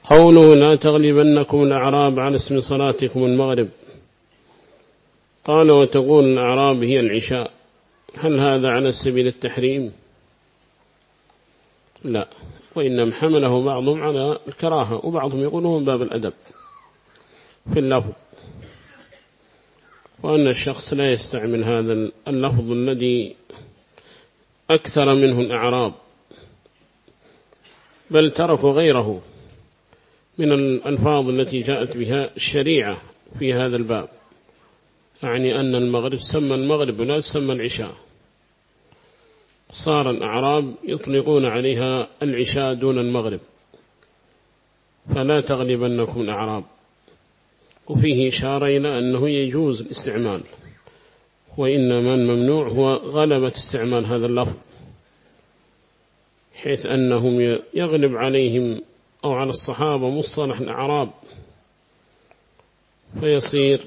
قوله لا تغلبنكم الأعراب على اسم صلاتكم المغرب. قال وتقول الأعراب هي العشاء، هل هذا على سبيل التحريم؟ لا، وإنما حمله بعضهم على الكراهة، وبعضهم يقولون باب الأدب في اللفظ، وأن الشخص لا يستعمل هذا اللفظ الذي أكثر منه الأعراب، بل تركوا غيره من الألفاظ التي جاءت بها الشريعة في هذا الباب، يعني أن المغرب سمى المغرب ولا سمى العشاء، صار الأعراب يطلقون عليها العشاء دون المغرب، فلا تغلبنكم الأعراب. وفيه إشارة إلى أنه يجوز الاستعمال، وإنما الممنوع هو غلبة استعمال هذا اللفظ، حيث أنهم يغلب عليهم أو على الصحابة مصطلح الأعراب، فيصير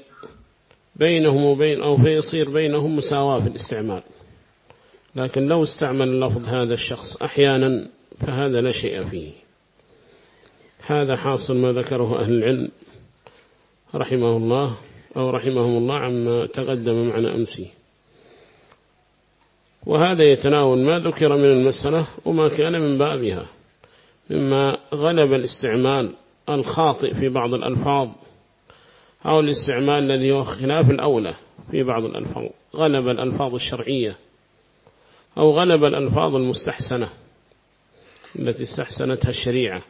بينهم مساواة في الاستعمال. لكن لو استعمل اللفظ هذا الشخص أحيانا فهذا لا شيء فيه. هذا حاصل ما ذكره أهل العلم رحمهم الله عما تقدم معنا أمسي. وهذا يتناول ما ذكر من المسألة وما كان من بابها، مما غلب الاستعمال الخاطئ في بعض الألفاظ، أو الاستعمال الذي هو خلاف الأولى في بعض الألفاظ، غلب الألفاظ الشرعية أو غلب الألفاظ المستحسنة التي استحسنتها الشريعة.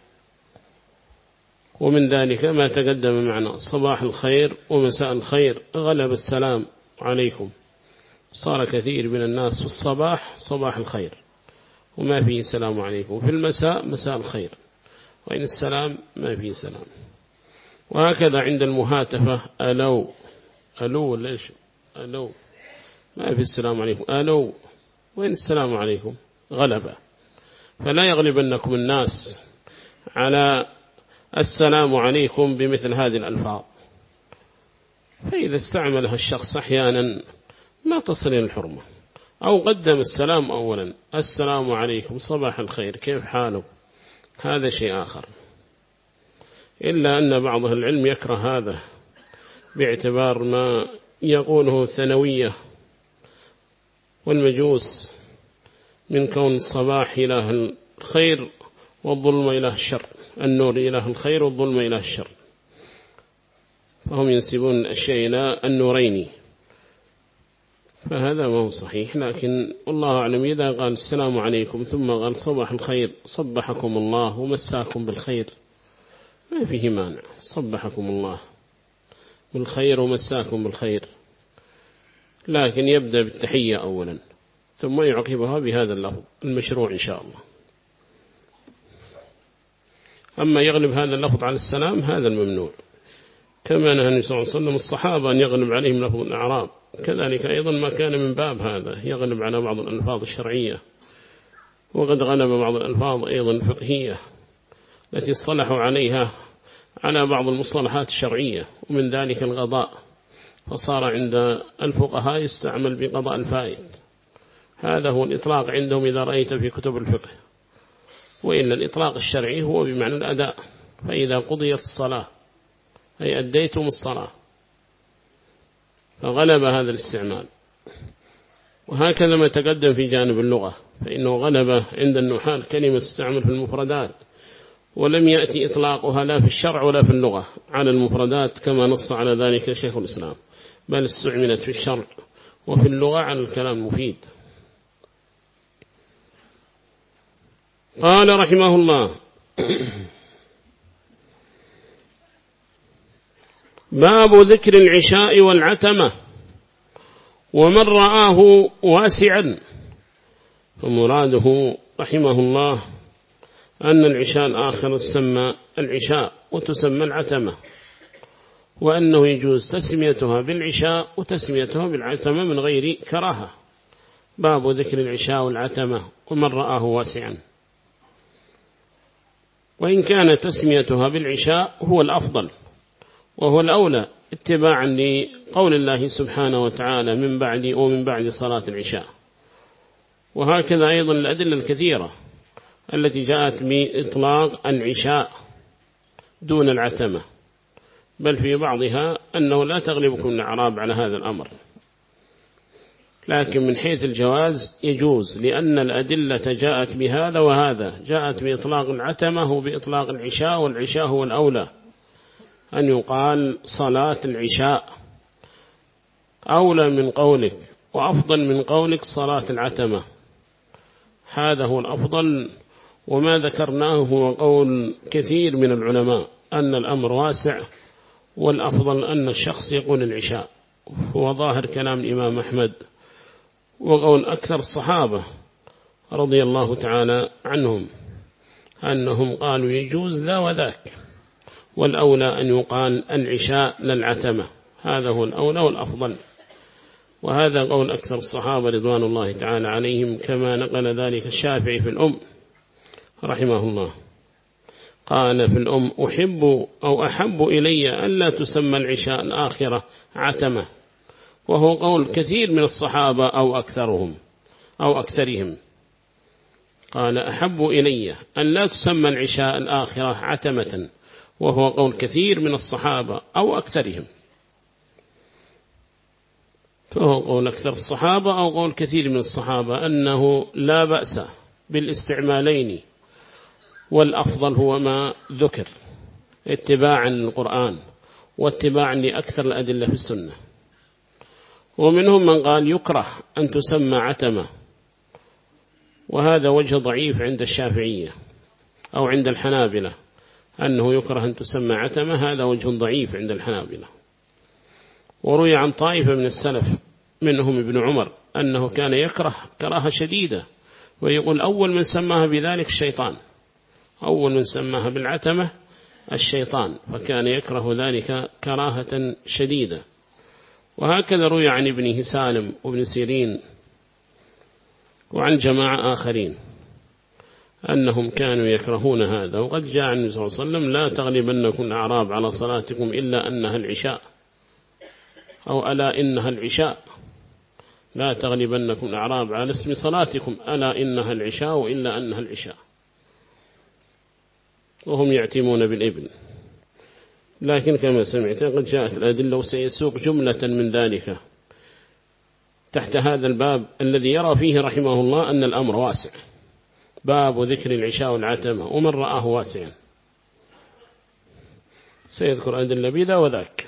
ومن ذلك ما تقدم معنا صباح الخير ومساء الخير، غلب السلام عليكم، صار كثير من الناس في الصباح صباح الخير وما فيه سلام عليكم، في المساء مساء الخير، وإن السلام ما فيه سلام. وهكذا عند المهاتفة ألو ليش ألو ما في السلام عليكم، ألو وإن السلام عليكم غلبة. فلا يغلبنكم الناس على السلام عليكم بمثل هذه الألفاظ، فإذا استعملها الشخص أحيانا ما تصل الحرمة، أو قدم السلام أولا، السلام عليكم صباح الخير كيف حاله، هذا شيء آخر. إلا أن بعض العلم يكره هذا باعتبار ما يقوله الثانوية والمجوس من كون الصباح إله الخير والظلم إله الشر، النور إله الخير والظلم إله الشر، فهم ينسبون الأشياء إلى النورين، فهذا ما هو صحيح. لكن والله أعلم إذا قال السلام عليكم ثم قال صباح الخير صبحكم الله ومساكم بالخير ما فيه مانع، صبحكم الله بالخير ومساكم بالخير، لكن يبدأ بالتحية أولا ثم يعقبها بهذا اللفظ المشروع إن شاء الله. أما يغلب هذا اللفظ على السلام هذا الممنوع، كما نهى النبي صلى الله عليه وسلم الصحابة أن يغلب عليهم لفظ الأعراب، كذلك أيضا ما كان من باب هذا يغلب على بعض الألفاظ الشرعية، وقد غلب بعض الألفاظ أيضا الفقهية التي اصطلحوا عليها على بعض المصطلحات الشرعية، ومن ذلك القضاء، فصار عند الفقهاء يستعمل بقضاء الفائت، هذا هو الإطلاق عندهم إذا رأيت في كتب الفقه، وإلا الإطلاق الشرعي هو بمعنى الأداء، فإذا قضيت الصلاة أي أديتم الصلاة، فغلب هذا الاستعمال. وهكذا ما تقدم في جانب اللغة، فإنه غلب عند النحاة كلمة تستعمل في المفردات، ولم يأتي إطلاقها لا في الشرع ولا في اللغة على المفردات كما نص على ذلك شيخ الإسلام، بل استعملت في الشرع وفي اللغة على الكلام المفيد. قال رحمه الله باب ذكر العشاء والعتمة ومن رآه واسعا. فمراده رحمه الله أن العشاء الآخر تسمى العشاء وتسمى العتمة، وأنه يجوز تسميتها بالعشاء وتسميتها بالعتمة من غير كراهة. باب ذكر العشاء والعتمة ومن رآه واسعا، وإن كان تسميتها بالعشاء هو الأفضل وهو الأولى اتباعا لقول الله سبحانه وتعالى ومن بعد صلاة العشاء. وهكذا أيضا الأدلة الكثيرة التي جاءت بإطلاق العشاء دون العتمة، بل في بعضها أنه لا تغلبكم الأعراب على هذا الأمر، لكن من حيث الجواز يجوز، لأن الأدلة جاءت بهذا وهذا، جاءت بإطلاق العتمة وبإطلاق العشاء، والعشاء هو الأولى أن يقال صلاة العشاء، أولى من قولك وأفضل من قولك صلاة العتمة، هذا هو الأفضل. وما ذكرناه هو قول كثير من العلماء أن الأمر واسع، والأفضل أن الشخص يقول العشاء، هو ظاهر كلام الإمام أحمد وقول أكثر الصحابة رضي الله تعالى عنهم أنهم قالوا يجوز لا وذاك، والأولى أن يقال العشاء للعتمة، هذا هو الأولى والأفضل، وهذا قول أكثر الصحابة رضوان الله تعالى عليهم، كما نقل ذلك الشافعي في الأم رحمه الله، قال في الأم أحب إلي ألا تسمى العشاء الآخرة عتمة، وهو قول كثير من الصحابة أو أكثرهم، قال أحب إلي أن لا تسمى العشاء الآخرة عتمة، وهو قول كثير من الصحابة أو أكثرهم، فهو قول أكثر الصحابة أو قول كثير من الصحابة أنه لا بأس بالاستعمالين، والأفضل هو ما ذكر اتباعا للقرآن واتباعا لأكثر الأدلة في السنة. ومنهم من قال يكره أن تسمى عتمة، وهذا وجه ضعيف عند الشافعية أو عند الحنابلة، أنه يكره أن تسمى عتمة، هذا وجه ضعيف عند الحنابلة. وروي عن طائفة من السلف منهم ابن عمر أنه كان يكره كراهة شديدة، ويقول أول من سماها بذلك الشيطان، أول من سماها بالعتمة الشيطان، فكان يكره ذلك كراهة شديدة. وهكذا روي عن ابنه سالم وابن سيرين وعن جماعة آخرين أنهم كانوا يكرهون هذا. وقد جاء عن النبي صلى الله عليه وسلم لا تغلبنكم الأعراب على صلاتكم إلا أنها العشاء، أو ألا إنها العشاء، لا تغلبنكم الأعراب على اسم صلاتكم ألا إنها العشاء إلا أنها العشاء، وهم يعتمون بالإبل. لكن كما سمعت قد جاءت الأدلة، وسيسوق جملة من ذلك تحت هذا الباب الذي يرى فيه رحمه الله أن الأمر واسع، باب ذكر العشاء والعتمة، ومن رآه واسعا سيذكر أدلة بذا وذاك.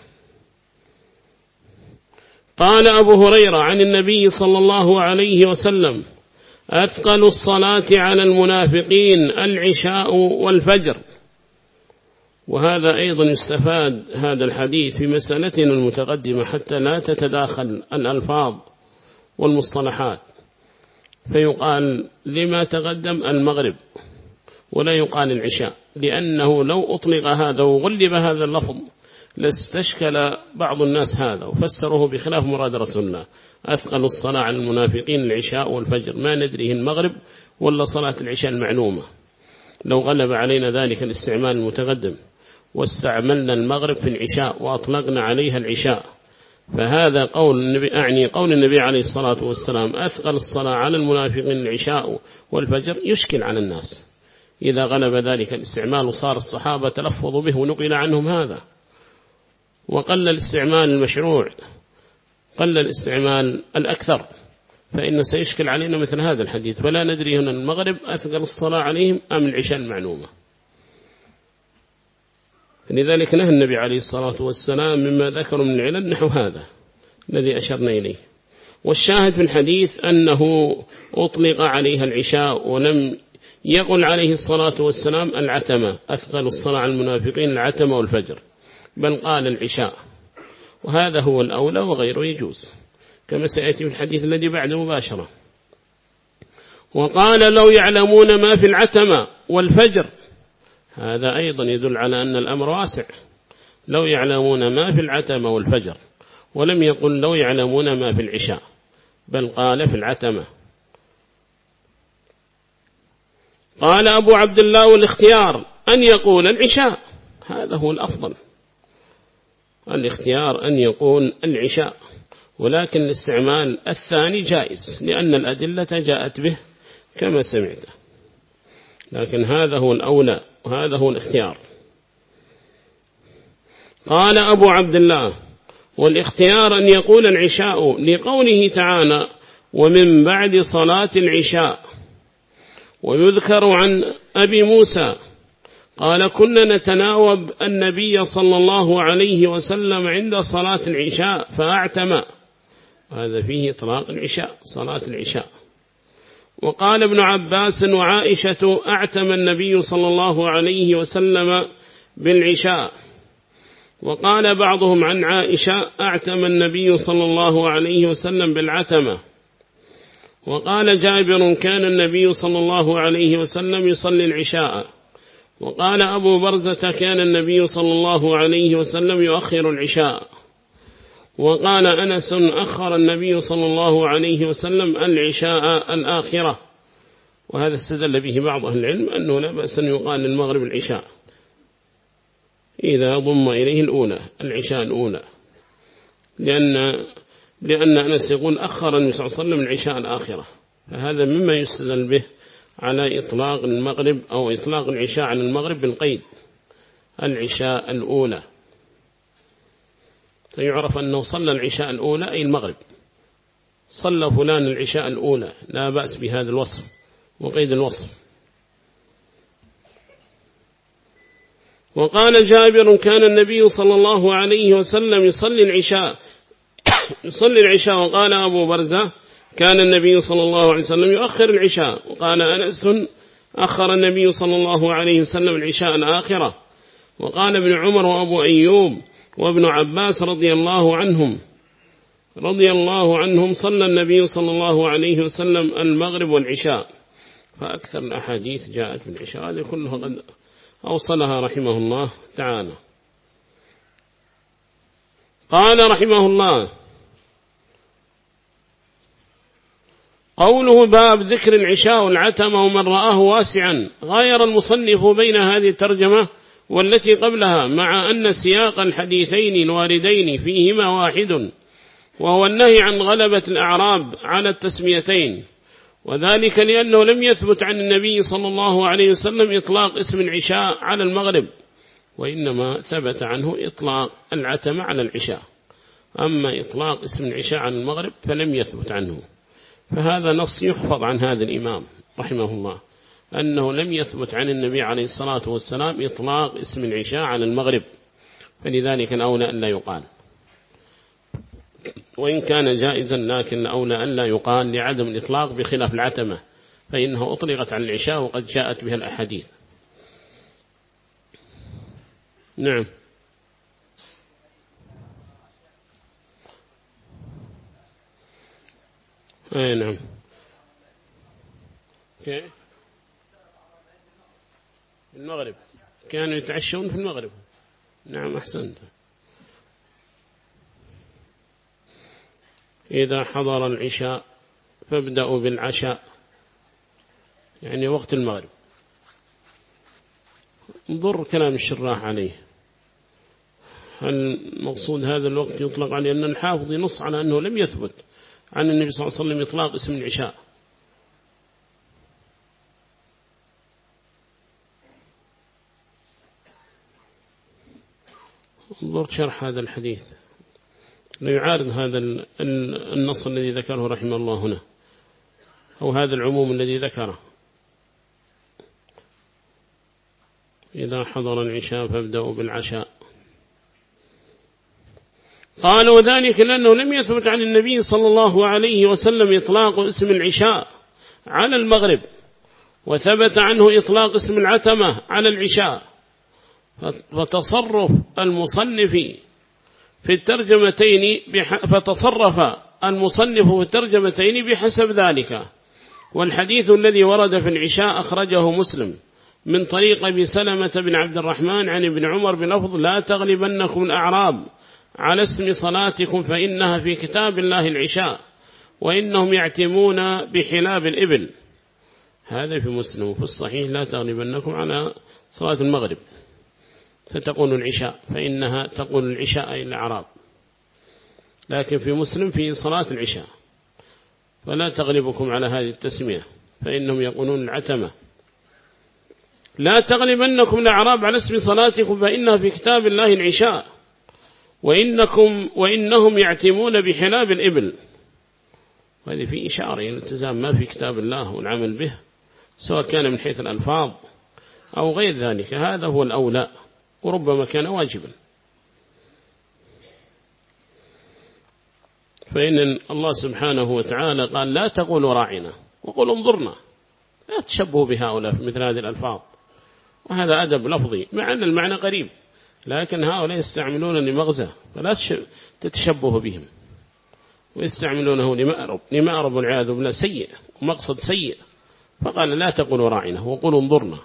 قال أبو هريرة عن النبي صلى الله عليه وسلم: أثقل الصلاة على المنافقين العشاء والفجر. وهذا أيضا يستفاد هذا الحديث في مسألتنا المتقدمة حتى لا تتداخل الألفاظ والمصطلحات، فيقال لما تقدم المغرب ولا يقال العشاء، لأنه لو أطلق هذا وغلب هذا اللفظ لاستشكل بعض الناس هذا وفسره بخلاف مراد رسول الله. أثقل الصلاة على المنافقين العشاء والفجر، ما ندريه المغرب ولا صلاة العشاء المعلومة. لو غلب علينا ذلك الاستعمال المتقدم واستعملنا المغرب في العشاء وأطلقنا عليها العشاء، فهذا قول النبي، أعني قول النبي عليه الصلاة والسلام أثقل الصلاة على المنافقين العشاء والفجر، يشكل على الناس إذا غلب ذلك الاستعمال وصار الصحابة تلفظوا به ونقل عنهم هذا، وقل الاستعمال المشروع، قل الاستعمال الأكثر، فإن سيشكل علينا مثل هذا الحديث، فلا ندري هنا المغرب أثقل الصلاة عليهم أم العشاء المعلومة. لذلك نهى النبي عليه الصلاة والسلام مما ذكروا من العلل نحو هذا الذي أشرنا إليه. والشاهد في الحديث أنه أطلق عليها العشاء ولم يقل عليه الصلاة والسلام العتمة، أثقل الصلاة على المنافقين العتمة والفجر، بل قال العشاء، وهذا هو الأولى وغيره يجوز كما سيأتي في الحديث الذي بعده مباشرة. وقال لو يعلمون ما في العتمة والفجر، هذا أيضا يدل على أن الأمر واسع، لو يعلمون ما في العتمة والفجر، ولم يقل لو يعلمون ما في العشاء، بل قال في العتمة. قال أبو عبد الله والاختيار أن يقول العشاء، هذا هو الأفضل، الاختيار أن يقول العشاء، ولكن الاستعمال الثاني جائز لأن الأدلة جاءت به كما سمعت، لكن هذا هو الأولى وهذا هو الاختيار. قال أبو عبد الله: والاختيار أن يقول العشاء لقوله تعالى: ومن بعد صلاة العشاء. ويذكر عن أبي موسى قال: كنا نتناوب النبي صلى الله عليه وسلم عند صلاة العشاء فأعتم. هذا فيه إطلاق العشاء، صلاة العشاء. وقال ابن عباس وعائشة: أعتم النبي صلى الله عليه وسلم بالعشاء. وقال بعضهم عن عائشة: أعتم النبي صلى الله عليه وسلم بالعتمة. وقال جابر: كان النبي صلى الله عليه وسلم يصلي العشاء. وقال أبو برزة: كان النبي صلى الله عليه وسلم يؤخر العشاء. وقال أنس: أخر النبي صلى الله عليه وسلم العشاء الآخرة. وهذا استدل به بعض أهل العلم أنه لا بأس أن يقال للمغرب العشاء إذا ضم إليه الأولى، العشاء الأولى، لأن أنس يقول: أخر النبي صلى الله عليه وسلم العشاء الآخرة. فهذا مما يستدل به على إطلاق المغرب أو إطلاق العشاء على المغرب بالقيد، العشاء الأولى. فيعرف أنه صلى العشاء الأولى أي المغرب، صلى فلان العشاء الأولى، لا بأس بهذا الوصف وقيد الوصف. وقال جابر: كان النبي صلى الله عليه وسلم يصلي العشاء. وقال أبو برزة: كان النبي صلى الله عليه وسلم يؤخر العشاء. وقال أنس: أخر النبي صلى الله عليه وسلم العشاء الآخرة. وقال ابن عمر وأبو أيوب وابن عباس رضي الله عنهم: صلى النبي صلى الله عليه وسلم المغرب والعشاء. فأكثر الأحاديث جاءت في العشاء، هذه كلها قد أوصلها رحمه الله تعالى. قال رحمه الله: قوله باب ذكر العشاء والعتمة ومن رآه واسعا. غاير المصنف بين هذه الترجمة والتي قبلها، مع أن سياق الحديثين الواردين فيهما واحد، وهو النهي عن غلبة الأعراب على التسميتين، وذلك لأنه لم يثبت عن النبي صلى الله عليه وسلم إطلاق اسم العشاء على المغرب، وإنما ثبت عنه إطلاق العتمة على العشاء. أما إطلاق اسم العشاء على المغرب فلم يثبت عنه. فهذا نص يحفظ عن هذا الإمام رحمه الله، أنه لم يثبت عن النبي عليه الصلاة والسلام إطلاق اسم العشاء على المغرب، فلذلك الأولى أن لا يقال، وإن كان جائزا لكن الأولى أن لا يقال لعدم الإطلاق، بخلاف العتمة فإنه أطلقت على العشاء وقد جاءت بها الأحاديث. نعم. أي نعم. في المغرب كانوا يتعشون في المغرب. نعم أحسنت. إذا حضر العشاء فابدأوا بالعشاء، يعني وقت المغرب. انظر كلام الشراح عليه، هل مقصود هذا الوقت يطلق عليه؟ أن الحافظ ينص على أنه لم يثبت عن النبي صلى الله عليه وسلم إطلاق اسم العشاء. انظر شرح هذا الحديث، لا يعارض هذا النص الذي ذكره رحمه الله هنا، أو هذا العموم الذي ذكره. إذا حضر العشاء فابدأوا بالعشاء. قال: وذلك لأنه لم يثبت عن النبي صلى الله عليه وسلم إطلاق اسم العشاء على المغرب، وثبت عنه إطلاق اسم العتمة على العشاء. فتصرف المصنف في الترجمتين بحسب ذلك. والحديث الذي ورد في العشاء أخرجه مسلم من طريق أبي سلمة بن عبد الرحمن عن ابن عمر بلفظ: لا تغلبنكم الأعراب على اسم صلاتكم فإنها في كتاب الله العشاء وإنهم يعتمون بحلاب الإبل. هذا في مسلم. وفي الصحيح: لا تغلبنكم على صلاة المغرب فتقول العشاء، فإنها تقول العشاء إلى الأعراب. لكن في مسلم في صلاة العشاء: فلا تغلبكم على هذه التسمية فإنهم يقولون العتمة. لا تغلبنكم الأعراب على اسم صلاتكم فإنها في كتاب الله العشاء، وإنهم يعتمون بحلاب الإبل. وهذه في إشارة إلى الالتزام ما في كتاب الله والعمل به، سواء كان من حيث الألفاظ أو غير ذلك، هذا هو الأولى وربما كان واجبا. فإن الله سبحانه وتعالى قال لا تقولوا راعنا وقولوا انظرنا، لا تشبهوا بهؤلاء في مثل هذه الألفاظ، وهذا أدب لفظي مع أن المعنى قريب، لكن هؤلاء يستعملون لمغزى فلا تتشبهوا بهم، ويستعملونه لمأرب والعياذ بالله سيء ومقصد سيء، فقال لا تقولوا راعنا وقولوا انظرنا.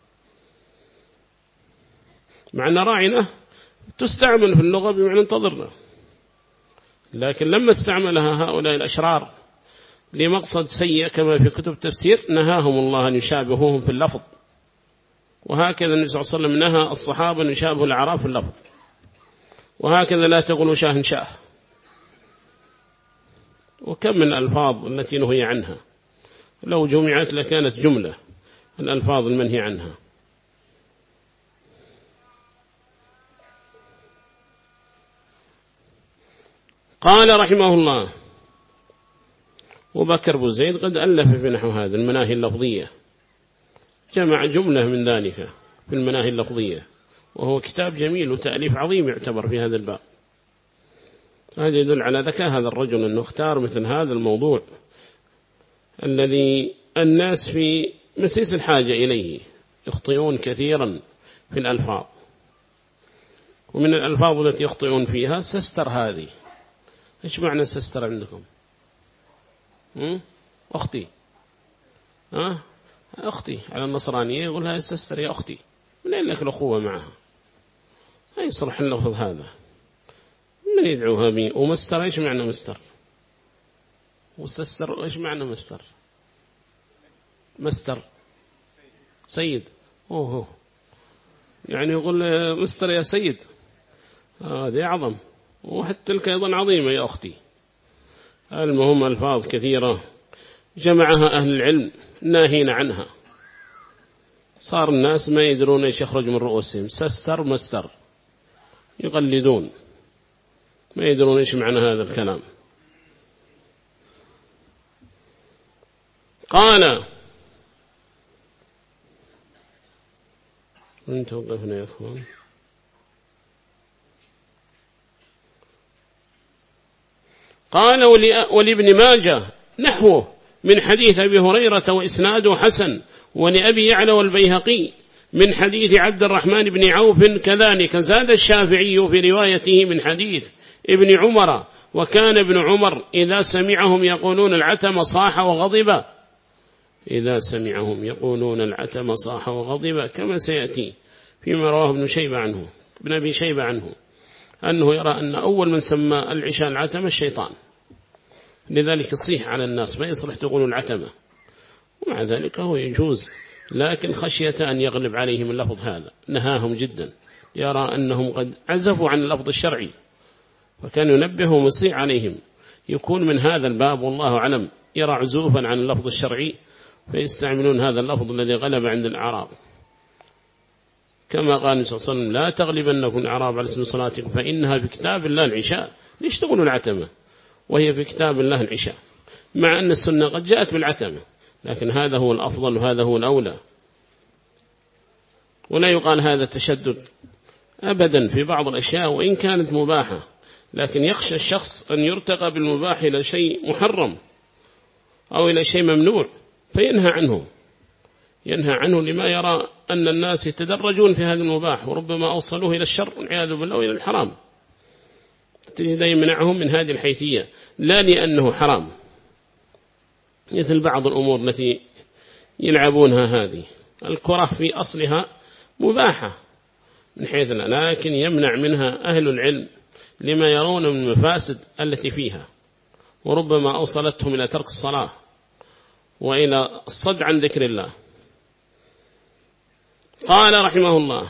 معنى راعنا تستعمل في اللغة بمعنى انتظرنا، لكن لما استعملها هؤلاء الأشرار لمقصد سيء كما في كتب التفسير نهاهم الله أن يشابهوهم في اللفظ، وهكذا النبي صلى الله عليه وسلم نهى الصحابة أن يشابهوا الأعراب في اللفظ، وهكذا لا تقولوا شاه شاه. وكم من الألفاظ التي نهي عنها لو جمعت لكانت جملة الألفاظ المنهي عنها. قال رحمه الله وبكر بن زيد قد ألف في نحو هذا المناهي اللفظية، جمع جملة من ذلك في المناهي اللفظية، وهو كتاب جميل وتأليف عظيم يعتبر في هذا الباب. هذا يدل على ذكاء هذا الرجل أنه اختار مثل هذا الموضوع الذي الناس في مسيس الحاجة إليه، يخطئون كثيرا في الألفاظ، ومن الألفاظ التي يخطئون فيها سستر. هذه إيش معنى سستر عندكم؟ أختي، أختي على النصرانية يقول لها سستر يا أختي، من أين لك الأخوة معها؟ لا يصلح اللفظ هذا، من يدعوها بي؟ ومستر إيش معنى مستر؟ وسستر إيش معنى مستر؟ مستر سيد، أوه يعني يقول مستر يا سيد، هذه أعظم، وحتى تلك أيضا عظيمة يا أختي. المهم ألفاظ كثيرة جمعها أهل العلم ناهين عنها، صار الناس ما يدرون إيش يخرج من رؤوسهم، سستر مستر يقلدون، ما يدرون إيش معنى هذا الكلام. قال وين توقفنا يا أخوان؟ قال ولابن ماجه نحوه من حديث أبي هريرة وإسناده حسن، ولأبي يعلى والبيهقي من حديث عبد الرحمن بن عوف كذلك. زاد الشافعي في روايته من حديث ابن عمر وكان ابن عمر إذا سمعهم يقولون العتم صاح وغضب، إذا سمعهم يقولون العتم صاح وغضب، كما سيأتي فيما رواه ابن أبي شيبة عنه أنه يرى أن أول من سمى العشاء العتمة الشيطان، لذلك يصيح على الناس ما يصلح تقولوا العتمة، ومع ذلك هو يجوز، لكن خشية أن يغلب عليهم اللفظ هذا نهاهم جدا، يرى أنهم قد عزفوا عن اللفظ الشرعي، وكان ينبههم ويصيح عليهم، يكون من هذا الباب والله أعلم، يرى عزوفا عن اللفظ الشرعي فيستعملون هذا اللفظ الذي غلب عند الأعراب، كما قال صلى الله عليه وسلم لا تغلبنكم الأعراب على اسم صلاتكم فإنها في كتاب الله العشاء. ليش تقولوا العتمة وهي في كتاب الله العشاء، مع أن السنة قد جاءت بالعتمة، لكن هذا هو الأفضل وهذا هو الأولى. ولا يقال هذا تشدد أبدا في بعض الأشياء وإن كانت مباحة، لكن يخشى الشخص أن يرتقى بالمباح إلى شيء محرم أو إلى شيء ممنوع فينهى عنه لما يرى أن الناس يتدرجون في هذا المباح، وربما أوصلوه إلى الشر والعياذ بالله وإلى الحرام، تجد يمنعهم من هذه الحيثية، لا لأنه حرام مثل بعض الأمور التي يلعبونها. هذه الكرة في أصلها مباحة من حيث لكن يمنع منها أهل العلم لما يرون من المفاسد التي فيها، وربما أوصلتهم إلى ترك الصلاة وإلى الصد عن ذكر الله. قال رحمه الله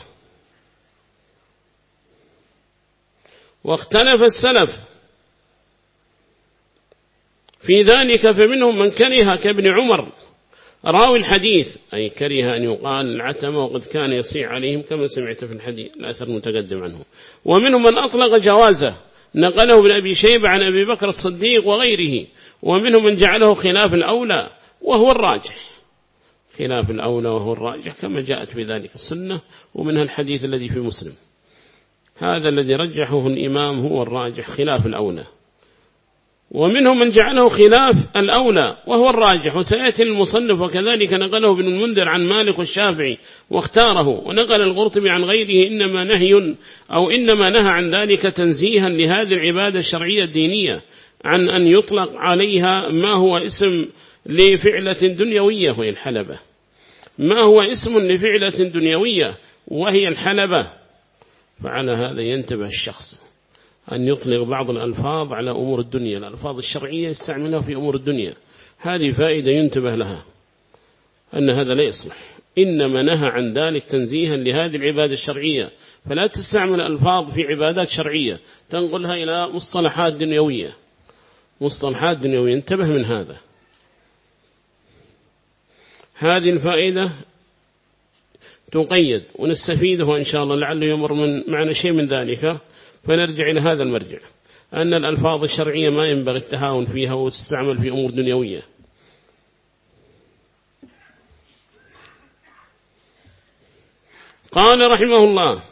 واختلف السلف في ذلك، فمنهم من كره كابن عمر راوي الحديث أي كره أن يقال العتمة وقد كان يصيح عليهم كما سمعت في الحديث الأثر المتقدم عنه. ومنهم من أطلق جوازه نقله ابن أبي شيبة عن أبي بكر الصديق وغيره. ومنهم من جعله خلاف الأولى وهو الراجح، خلاف الأولى وهو الراجح كما جاءت بذلك السنة، ومنها الحديث الذي في مسلم. هذا الذي رجحه الإمام هو الراجح خلاف الأولى. ومنهم من جعله خلاف الأولى وهو الراجح، وسيأتي المصنف وكذلك نقله ابن المنذر عن مالك والشافعي واختاره، ونقل القرطبي عن غيره إنما نهي أو إنما نهى عن ذلك تنزيها لهذه العبادة الشرعية الدينية عن أن يطلق عليها ما هو اسم لفعلة دنيوية وهي الحلبة، ما هو اسم لفعلة دنيوية وهي الحلبة. فعلى هذا ينتبه الشخص أن يطلق بعض الألفاظ على أمور الدنيا، الألفاظ الشرعية يستعملها في أمور الدنيا، هذه فائدة ينتبه لها أن هذا لا يصلح. إنما نهى عن ذلك تنزيها لهذه العبادة الشرعية، فلا تستعمل ألفاظ في عبادات شرعية تنقلها إلى مصطلحات دنيوية، مصطلحات دنيوية، انتبه من هذا. هذه الفائدة تقيد ونستفيده إن شاء الله، لعله يمر من معنا شيء من ذلك، فنرجع إلى هذا المرجع أن الألفاظ الشرعية ما ينبغي التهاون فيها وتستعمل في أمور دنيوية. قال رحمه الله: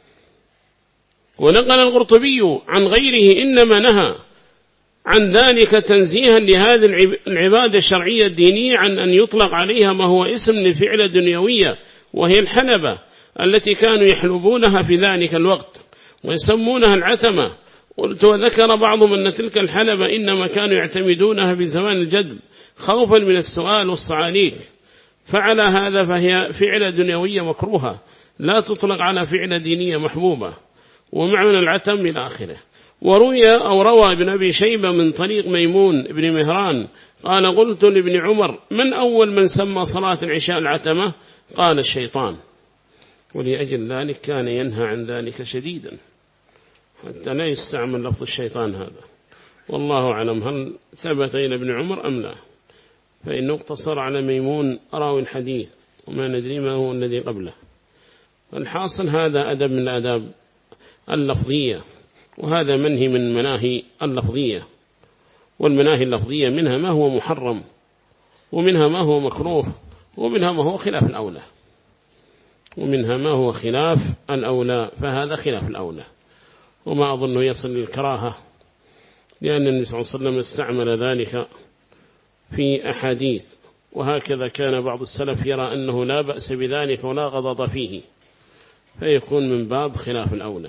ونقل القرطبي عن غيره إنما نهى عن ذلك تنزيها لهذه العبادة الشرعية الدينية عن أن يطلق عليها ما هو اسم لفعلة دنيوية وهي الحلبة التي كانوا يحلبونها في ذلك الوقت ويسمونها العتمة. وذكر بعضهم أن تلك الحلبة إنما كانوا يعتمدونها في زمان الجدب خوفا من السؤال والصعاليك، فعلى هذا فهي فعلة دنيوية مكروهة لا تطلق على فعلة دينية محبوبة، ومعنى العتم إلى آخره. روى ابن أبي شيبة من طريق ميمون بن مهران قال: قلت لابن عمر: من أول من سمى صلاة العشاء العتمة؟ قال: الشيطان. ولأجل ذلك كان ينهى عن ذلك شديدا حتى لا يستعمل لفظ الشيطان هذا. والله أعلم هل ثبت إلى ابن عمر أم لا، فإنه اقتصر على ميمون راوي الحديث وما ندري ما هو الذي قبله. الحاصل هذا أدب من الآداب اللفظية، وهذا منهي من مناهي اللفظية، والمناهي اللفظية منها ما هو محرم ومنها ما هو مكروه ومنها ما هو خلاف الأولى، ومنها ما هو خلاف الأولى، فهذا خلاف الأولى، وما أظنه يصل للكراهة، لأن النبي صلى الله عليه وسلم استعمل ذلك في أحاديث، وهكذا كان بعض السلف يرى أنه لا بأس بذلك ولا غضض فيه، فيكون من باب خلاف الأولى.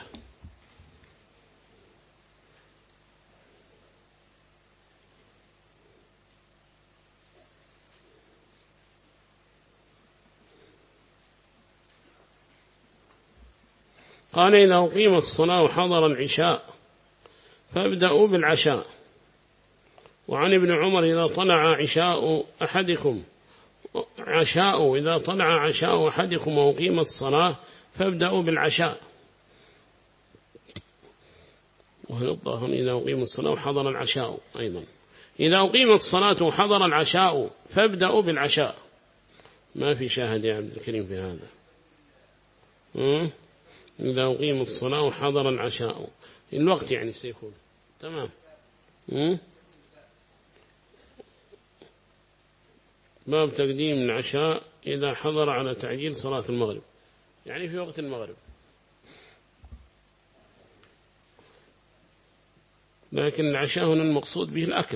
قال: إذا أقيمت الصلاة وحضر العشاء فابدأوا بالعشاء. وعن ابن عمر: إذا طلع عشاء أحدكم وأقيمت الصلاة فابدأوا بالعشاء. وهل الظاهر إذا أقيمت الصلاة وحضر العشاء أيضا، إذا أقيمت الصلاة وحضر العشاء فابدأوا بالعشاء. ما في شاهد يا عبد الكريم في هذا. إذا أقيمت الصلاة وحضر العشاء الوقت يعني سيكون تمام. باب تقديم العشاء إذا حضر على تعجيل صلاة المغرب، يعني في وقت المغرب، لكن العشاء هنا المقصود به الأكل.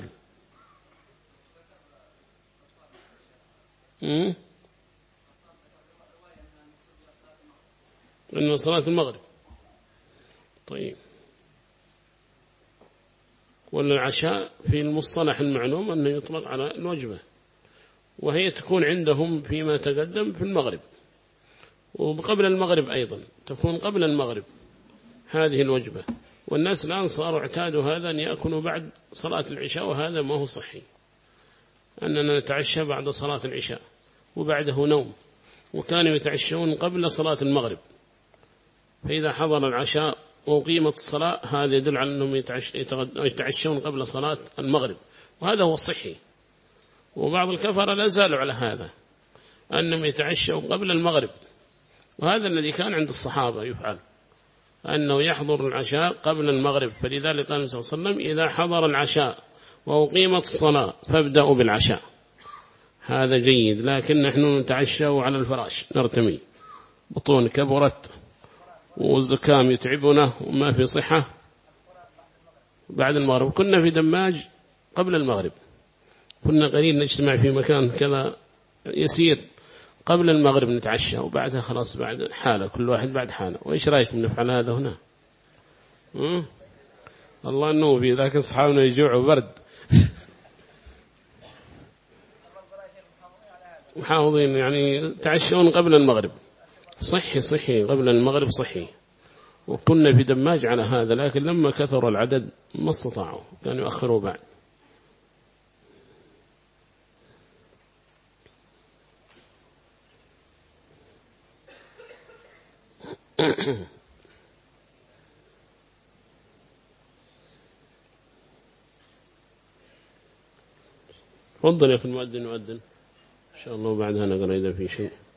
إنه صلاة المغرب. طيب، ولا العشاء في المصطلح المعلوم أنه يطلق على الوجبة، وهي تكون عندهم فيما تقدم في المغرب، وقبل المغرب أيضا تكون قبل المغرب هذه الوجبة. والناس الآن صاروا اعتادوا هذا أن يأكلوا بعد صلاة العشاء، وهذا ما هو صحي، أننا نتعشى بعد صلاة العشاء وبعده نوم، وكانوا يتعشون قبل صلاة المغرب. فإذا حضر العشاء وقيمت الصلاة هذا يدل على أنهم يتعشون قبل صلاة المغرب، وهذا هو الصحي، وبعض الكفر لا زالوا على هذا أنهم يتعشوا قبل المغرب، وهذا الذي كان عند الصحابة يفعل، أنه يحضر العشاء قبل المغرب. فلذلك قال النبي صلى الله عليه وسلم إذا حضر العشاء وأقيمت الصلاة فابدأوا بالعشاء. هذا جيد، لكن نحن نتعشى على الفراش نرتمي، بطون كبرت والزكام يتعبنا وما في صحة بعد المغرب. كنا في دماج قبل المغرب، كنا قليل نجتمع في مكان كذا يسير قبل المغرب نتعشى، وبعدها خلاص بعد حالة، كل واحد بعد حالة. وإيش رأيكم نفعل هذا هنا؟ الله النوبي، لكن صحابنا يجوعوا برد. محافظين يعني تعشون قبل المغرب، صحي قبل المغرب صحي. وكنا في دماج على هذا، لكن لما كثر العدد ما استطاعوا، كانوا يؤخروا بعد. تفضل يا أخي المؤذن، يؤذن إن شاء الله، وبعدها نقرأ إذا في شيء.